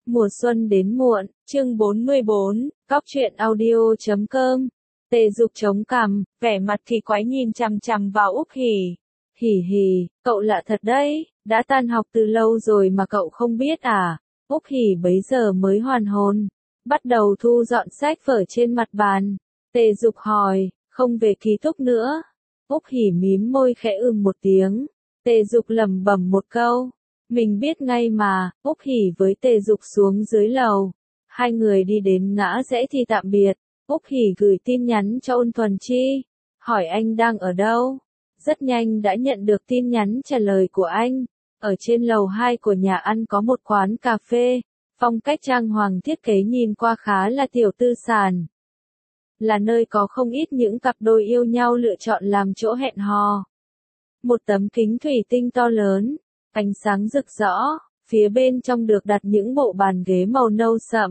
Mùa xuân đến muộn, chương 44, Cóc truyện audio.com. Tề Dục chống cằm, vẻ mặt kỳ quái nhìn chằm chằm vào Úc Hỉ. Hỉ hỉ, cậu lạ thật đấy, đã tan học từ lâu rồi mà cậu không biết à? Úc Hỉ bấy giờ mới hoàn hồn, bắt đầu thu dọn sách vở trên mặt bàn. Tề Dục hỏi, không về ký túc nữa? Úc Hỉ mím môi khẽ một tiếng. Tề Dục lẩm bẩm một câu. Mình biết ngay mà. Úc Hỉ với Tề Dục xuống dưới lầu. Hai người đi đến ngã rẽ thì tạm biệt. Úc Hỉ gửi tin nhắn cho Ôn Thuần Chi, hỏi anh đang ở đâu. Rất nhanh đã nhận được tin nhắn trả lời của anh. Ở trên lầu 2 của nhà ăn có một quán cà phê, phong cách trang hoàng thiết kế nhìn qua khá là tiểu tư sản. Là nơi có không ít những cặp đôi yêu nhau lựa chọn làm chỗ hẹn hò. Một tấm kính thủy tinh to lớn, ánh sáng rực rỡ, phía bên trong được đặt những bộ bàn ghế màu nâu sậm.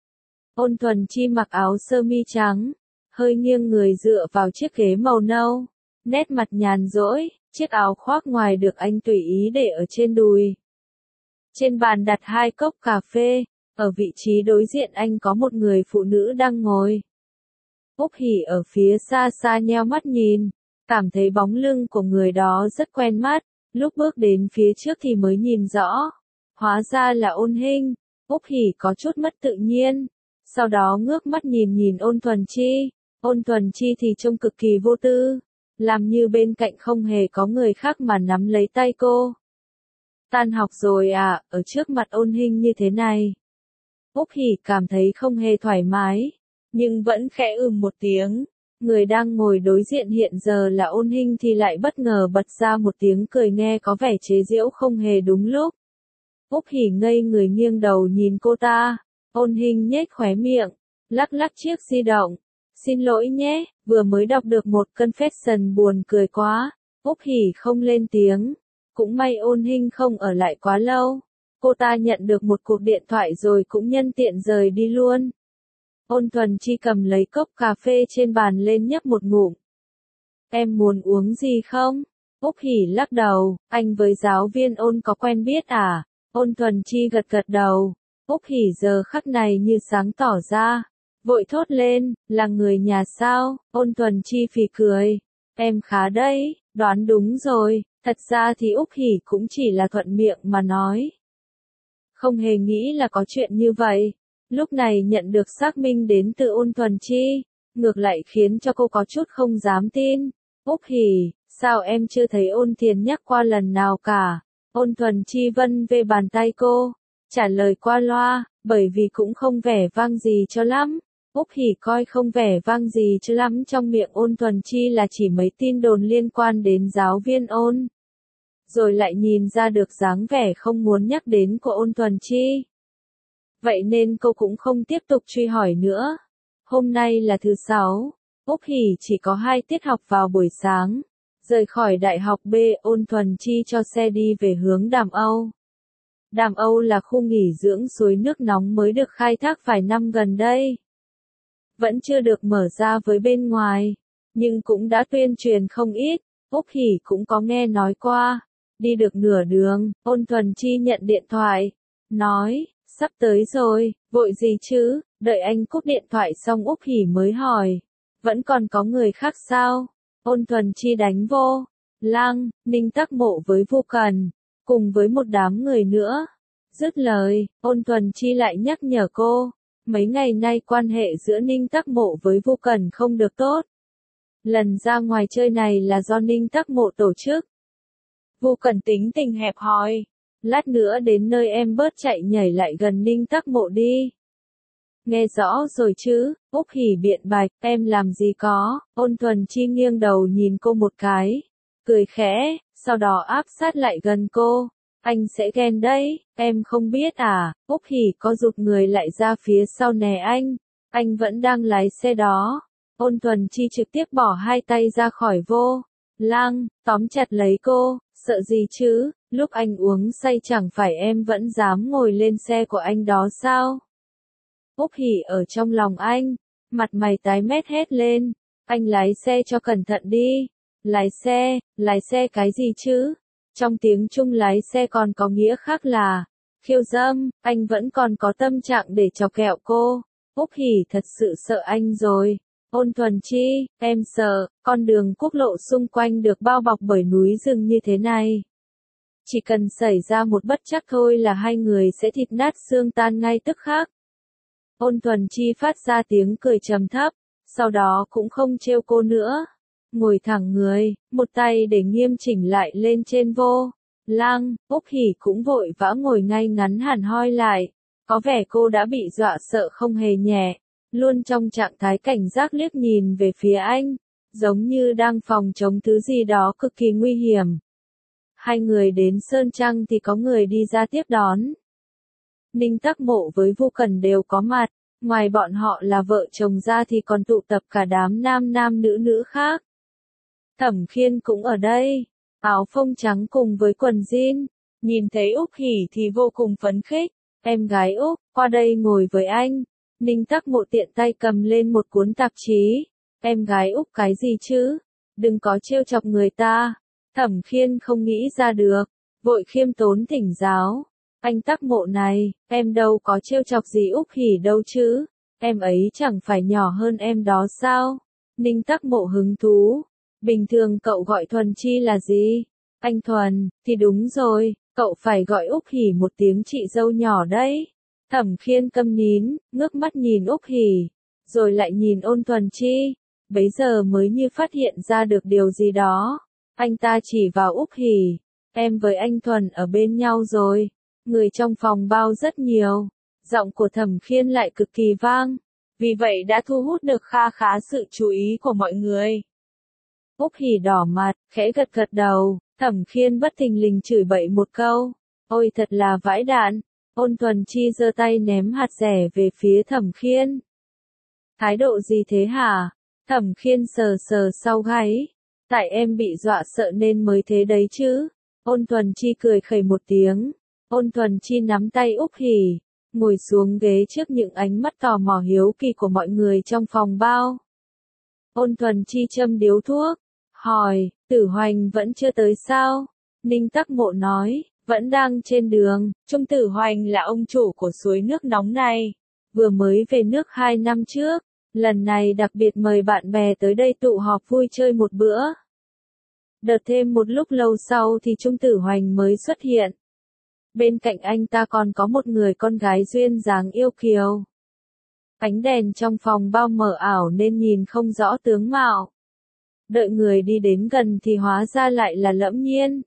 Ôn Thuần Chi mặc áo sơ mi trắng, hơi nghiêng người dựa vào chiếc ghế màu nâu, nét mặt nhàn rỗi, chiếc áo khoác ngoài được anh tùy ý để ở trên đùi. Trên bàn đặt 2 cốc cà phê, ở vị trí đối diện anh có một người phụ nữ đang ngồi. Úc Hỉ ở phía xa xa nheo mắt nhìn, cảm thấy bóng lưng của người đó rất quen mắt, lúc bước đến phía trước thì mới nhìn rõ. Hóa ra là Ôn Hinh. Úc Hỉ có chút mất tự nhiên, sau đó ngước mắt nhìn Ôn Thuần Chi. Ôn Thuần Chi thì trông cực kỳ vô tư, làm như bên cạnh không hề có người khác mà nắm lấy tay cô. Tan học rồi à, ở trước mặt Ôn Hinh như thế này. Úc Hỉ cảm thấy không hề thoải mái, nhưng vẫn khẽ một tiếng. Người đang ngồi đối diện hiện giờ là Ôn Hinh thì lại bất ngờ bật ra một tiếng cười nghe có vẻ chế giễu không hề đúng lúc. Úc Hỉ ngây người nghiêng đầu nhìn cô ta. Ôn Hinh nhếch khóe miệng, lắc lắc chiếc di động. Xin lỗi nhé, vừa mới đọc được một confession buồn cười quá. Úc Hỉ không lên tiếng. Cũng may Ôn Hinh không ở lại quá lâu. Cô ta nhận được một cuộc điện thoại rồi cũng nhân tiện rời đi luôn. Ôn Thuần Chi cầm lấy cốc cà phê trên bàn lên nhấp một ngụm. Em muốn uống gì không? Úc Hỉ lắc đầu, anh với giáo viên Ôn có quen biết à? Ôn Thuần Chi gật gật đầu. Úc Hỉ giờ khắc này như sáng tỏ ra, vội thốt lên, là người nhà sao? Ôn Thuần Chi phì cười. Em khá đấy, đoán đúng rồi, thật ra thì Úc Hỉ cũng chỉ là thuận miệng mà nói. Không hề nghĩ là có chuyện như vậy. Lúc này nhận được xác minh đến từ Ôn Thuần Chi, ngược lại khiến cho cô có chút không dám tin. Úc Hỉ, sao em chưa thấy Ôn Thiền nhắc qua lần nào cả? Ôn Thuần Chi vân về bàn tay cô, trả lời qua loa, bởi vì cũng không vẻ vang gì cho lắm. Úc Hỉ coi không vẻ vang gì cho lắm trong miệng Ôn Thuần Chi là chỉ mấy tin đồn liên quan đến giáo viên Ôn. Rồi lại nhìn ra được dáng vẻ không muốn nhắc đến của Ôn Thuần Chi. Vậy nên cô cũng không tiếp tục truy hỏi nữa. Hôm nay là thứ 6, Úc Hỉ chỉ có 2 tiết học vào buổi sáng. Rời khỏi đại học B, Ôn Thuần Chi cho xe đi về hướng Đàm Âu. Đàm Âu là khu nghỉ dưỡng suối nước nóng mới được khai thác vài năm gần đây. Vẫn chưa được mở ra với bên ngoài, nhưng cũng đã tuyên truyền không ít. Úc Hỉ cũng có nghe nói qua. Đi được nửa đường, Ôn Thuần Chi nhận điện thoại, nói, sắp tới rồi, vội gì chứ? Đợi anh cúp điện thoại xong Úc Hỉ mới hỏi, vẫn còn có người khác sao? Ôn Thuần Chi đánh vô, Lăng, Ninh Tắc Mộ với Vu Cần, cùng với một đám người nữa. Dứt lời, Ôn Thuần Chi lại nhắc nhở cô, mấy ngày nay quan hệ giữa Ninh Tắc Mộ với Vu Cần không được tốt. Lần ra ngoài chơi này là do Ninh Tắc Mộ tổ chức. Vu Cần tính tình hẹp hòi, lát nữa đến nơi em bớt chạy nhảy lại gần Ninh Tắc Mộ đi. Nghe rõ rồi chứ? Úc Hỉ biện bạch, em làm gì có? Ôn Thuần Chi nghiêng đầu nhìn cô một cái, cười khẽ, sau đó áp sát lại gần cô. Anh sẽ ghen đấy, em không biết à? Úc Hỉ có giục người lại ra phía sau nè anh vẫn đang lái xe đó. Ôn Thuần Chi trực tiếp bỏ 2 tay ra khỏi vô lăng, tóm chặt lấy cô, sợ gì chứ? Lúc anh uống say chẳng phải em vẫn dám ngồi lên xe của anh đó sao? Úc Hỉ ở trong lòng anh, mặt mày tái mét hét lên, anh lái xe cho cẩn thận đi. Lái xe cái gì chứ? Trong tiếng Trung lái xe còn có nghĩa khác là, khiêu dâm, anh vẫn còn có tâm trạng để chọc ghẹo cô. Úc Hỉ thật sự sợ anh rồi. Ôn Thuần Chi, em sợ, con đường quốc lộ xung quanh được bao bọc bởi núi rừng như thế này. Chỉ cần xảy ra một bất trắc thôi là hai người sẽ thịt nát xương tan ngay tức khắc. Ôn Thuần Chi phát ra tiếng cười trầm thấp, sau đó cũng không trêu cô nữa. Ngồi thẳng người, một tay để nghiêm chỉnh lại lên trên vô lăng, Úc Hỉ cũng vội vã ngồi ngay ngắn hẳn hoi lại. Có vẻ cô đã bị dọa sợ không hề nhẹ, luôn trong trạng thái cảnh giác liếc nhìn về phía anh, giống như đang phòng chống thứ gì đó cực kỳ nguy hiểm. Hai người đến Sơn Trăng thì có người đi ra tiếp đón. Ninh Tắc Mộ với Vu Cẩn đều có mặt, ngoài bọn họ là vợ chồng ra thì còn tụ tập cả đám nam nam nữ nữ khác. Thẩm Khiên cũng ở đây, áo phông trắng cùng với quần jean, nhìn thấy Úc Hỉ thì vô cùng phấn khích. Em gái Úc, qua đây ngồi với anh. Ninh Tắc Mộ tiện tay cầm lên một cuốn tạp chí. Em gái Úc cái gì chứ? Đừng có trêu chọc người ta. Thẩm Khiên không nghĩ ra được, vội khiêm tốn thỉnh giáo. Anh Tắc Mộ này, em đâu có trêu chọc gì Úc Hỉ đâu chứ? Em ấy chẳng phải nhỏ hơn em đó sao? Ninh Tắc Mộ hứng thú. Bình thường cậu gọi Thuần Chi là gì? Anh Thuần, thì đúng rồi. Cậu phải gọi Úc Hỉ một tiếng chị dâu nhỏ đấy. Thẩm Khiên câm nín, ngước mắt nhìn Úc Hỉ, rồi lại nhìn Ôn Thuần Chi. Bấy giờ mới như phát hiện ra được điều gì đó. Anh ta chỉ vào Úc Hỉ. Em với anh Thuần ở bên nhau rồi. Người trong phòng bao rất nhiều. Giọng của Thẩm Khiên lại cực kỳ vang. Vì vậy đã thu hút được kha khá sự chú ý của mọi người. Úc Hỉ đỏ mặt, khẽ gật gật đầu. Thẩm Khiên bất thình lình chửi bậy một câu. Ôi thật là vãi đạn. Ôn Thuần Chi giơ tay ném hạt dẻ về phía Thẩm Khiên. Thái độ gì thế hả? Thẩm Khiên sờ sờ sau gáy. Tại em bị dọa sợ nên mới thế đấy chứ. Ôn Thuần Chi cười khẩy một tiếng. Ôn Thuần Chi nắm tay Úc Hỉ, ngồi xuống ghế trước những ánh mắt tò mò hiếu kỳ của mọi người trong phòng bao. Ôn Thuần Chi châm điếu thuốc, hỏi, Tử Hoành vẫn chưa tới sao? Ninh Tắc Mộ nói, vẫn đang trên đường. Trung Tử Hoành là ông chủ của suối nước nóng này, vừa mới về nước 2 năm trước, lần này đặc biệt mời bạn bè tới đây tụ họp vui chơi một bữa. Đợt thêm một lúc lâu sau thì Trung Tử Hoành mới xuất hiện. Bên cạnh anh ta còn có một người con gái duyên dáng yêu kiều. Ánh đèn trong phòng bao mờ ảo nên nhìn không rõ tướng mạo. Đợi người đi đến gần thì hóa ra lại là Lẫm Nhiên.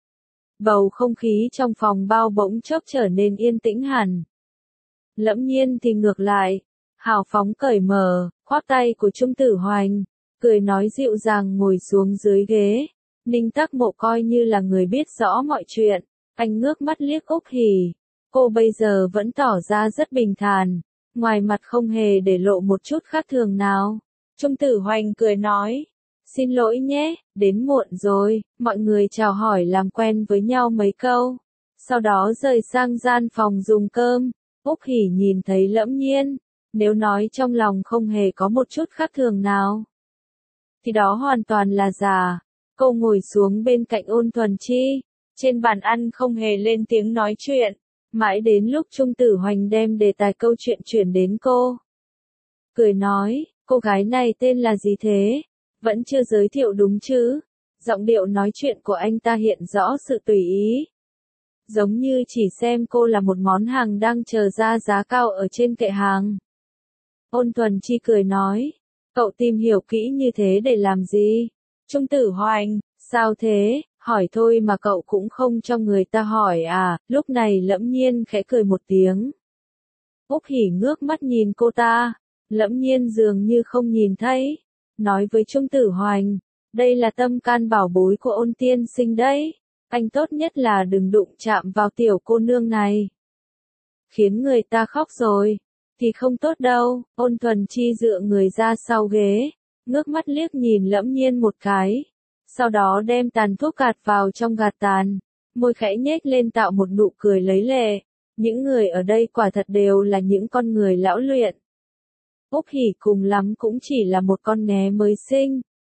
Bầu không khí trong phòng bao bỗng chốc trở nên yên tĩnh hẳn. Lẫm Nhiên thì ngược lại, hào phóng cởi mở, khoác tay của Trung Tử Hoành, cười nói dịu dàng ngồi xuống dưới ghế. Ninh Tắc Mộ coi như là người biết rõ mọi chuyện, anh ngước mắt liếc Úc Hỉ. Cô bây giờ vẫn tỏ ra rất bình thản, ngoài mặt không hề để lộ một chút khác thường nào. Trung Tử Hoành cười nói, xin lỗi nhé, đến muộn rồi. Mọi người chào hỏi làm quen với nhau mấy câu, sau đó rời sang gian phòng dùng cơm. Úc Hỉ nhìn thấy Lẫm Nhiên, nếu nói trong lòng không hề có một chút khác thường nào, thì đó hoàn toàn là giả. Cô ngồi xuống bên cạnh Ôn Thuần Chi, trên bàn ăn không hề lên tiếng nói chuyện, mãi đến lúc Trung Tử Hoành đem đề tài câu chuyện chuyển đến cô. Cười nói, cô gái này tên là gì thế? Vẫn chưa giới thiệu đúng chứ? Giọng điệu nói chuyện của anh ta hiện rõ sự tùy ý. Giống như chỉ xem cô là một món hàng đang chờ ra giá cao ở trên kệ hàng. Ôn Thuần Chi cười nói, cậu tìm hiểu kỹ như thế để làm gì? Trung Tử Hoành, sao thế? Hỏi thôi mà cậu cũng không cho người ta hỏi à? Lúc này Lẫm Nhiên khẽ cười một tiếng. Úc Hỉ ngước mắt nhìn cô ta. Lẫm Nhiên dường như không nhìn thấy. Nói với Trung Tử Hoành, đây là tâm can bảo bối của Ôn tiên sinh đấy. Anh tốt nhất là đừng đụng chạm vào tiểu cô nương này. Khiến người ta khóc rồi, thì không tốt đâu. Ôn Thuần Chi dựa người ra sau ghế, ngước mắt liếc nhìn Lẫm Nhiên một cái. Sau đó đem tàn thuốc gạt vào trong gạt tàn, môi khẽ nhếch lên tạo một nụ cười lấy lệ. Những người ở đây quả thật đều là những con người lão luyện. Úc Hỉ cùng lắm cũng chỉ là một con nghé mới sinh.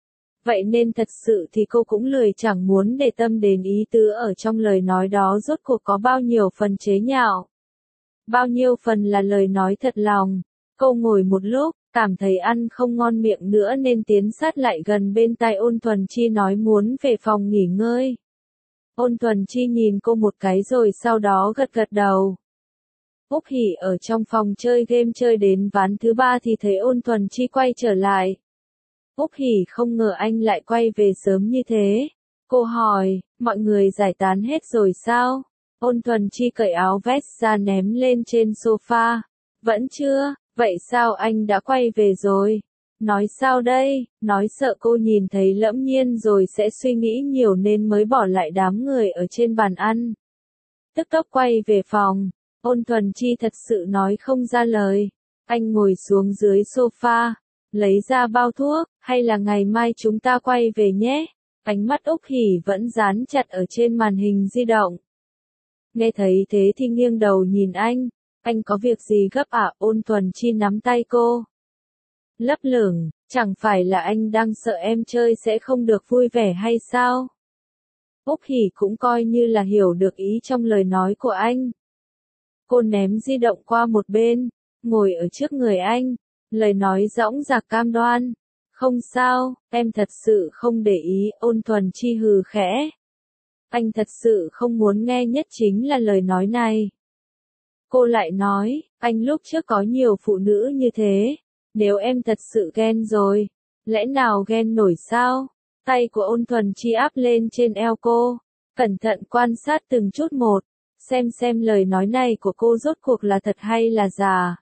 Vậy nên thật sự thì cô cũng lười chẳng muốn để tâm đến ý tứ ở trong lời nói đó rốt cuộc có bao nhiêu phần chế nhạo. Bao nhiêu phần là lời nói thật lòng. Cô ngồi một lúc, cảm thấy ăn không ngon miệng nữa nên tiến sát lại gần bên tai Ôn Thuần Chi nói muốn về phòng nghỉ ngơi. Ôn Thuần Chi nhìn cô một cái rồi sau đó gật gật đầu. Úc Hỷ ở trong phòng chơi game chơi đến ván thứ 3 thì thấy Ôn Thuần Chi quay trở lại. Úc Hỷ không ngờ anh lại quay về sớm như thế. Cô hỏi, mọi người giải tán hết rồi sao? Ôn Thuần Chi cởi áo vest ra ném lên trên sofa. Vẫn chưa, vậy sao anh đã quay về rồi? Nói sao đây, nói sợ cô nhìn thấy Lẫm Nhiên rồi sẽ suy nghĩ nhiều nên mới bỏ lại đám người ở trên bàn ăn. Tức tốc quay về phòng, Ôn Thuần Chi thật sự nói không ra lời. Anh ngồi xuống dưới sofa, lấy ra bao thuốc, hay là ngày mai chúng ta quay về nhé? Ánh mắt Úc Hỷ vẫn dán chặt ở trên màn hình di động. Nghe thấy thế thì nghiêng đầu nhìn anh có việc gì gấp à? Ôn Thuần Chi nắm tay cô. Lấp lửng, chẳng phải là anh đang sợ em chơi sẽ không được vui vẻ hay sao? Úc Hỷ cũng coi như là hiểu được ý trong lời nói của anh. Cô ném di động qua một bên, ngồi ở trước người anh, lời nói dõng dạc cam đoan. Không sao, em thật sự không để ý. Ôn Thuần Chi hừ khẽ. Anh thật sự không muốn nghe nhất chính là lời nói này. Cô lại nói, anh lúc trước có nhiều phụ nữ như thế. Nếu em thật sự ghen rồi, lẽ nào ghen nổi sao? Tay của Ôn Thuần Chi áp lên trên eo cô, cẩn thận quan sát từng chút một, xem lời nói này của cô rốt cuộc là thật hay là giả.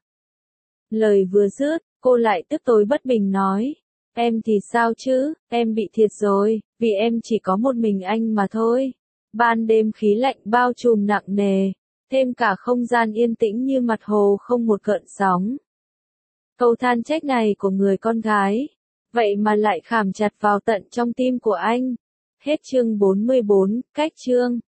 Lời vừa dứt, cô lại tức tối bất bình nói, em thì sao chứ, em bị thiệt rồi, vì em chỉ có một mình anh mà thôi. Ban đêm khí lạnh bao trùm nặng nề, thêm cả không gian yên tĩnh như mặt hồ không một gợn sóng. Câu than trách này của người con gái, vậy mà lại khảm chặt vào tận trong tim của anh. Hết chương 44, cách chương.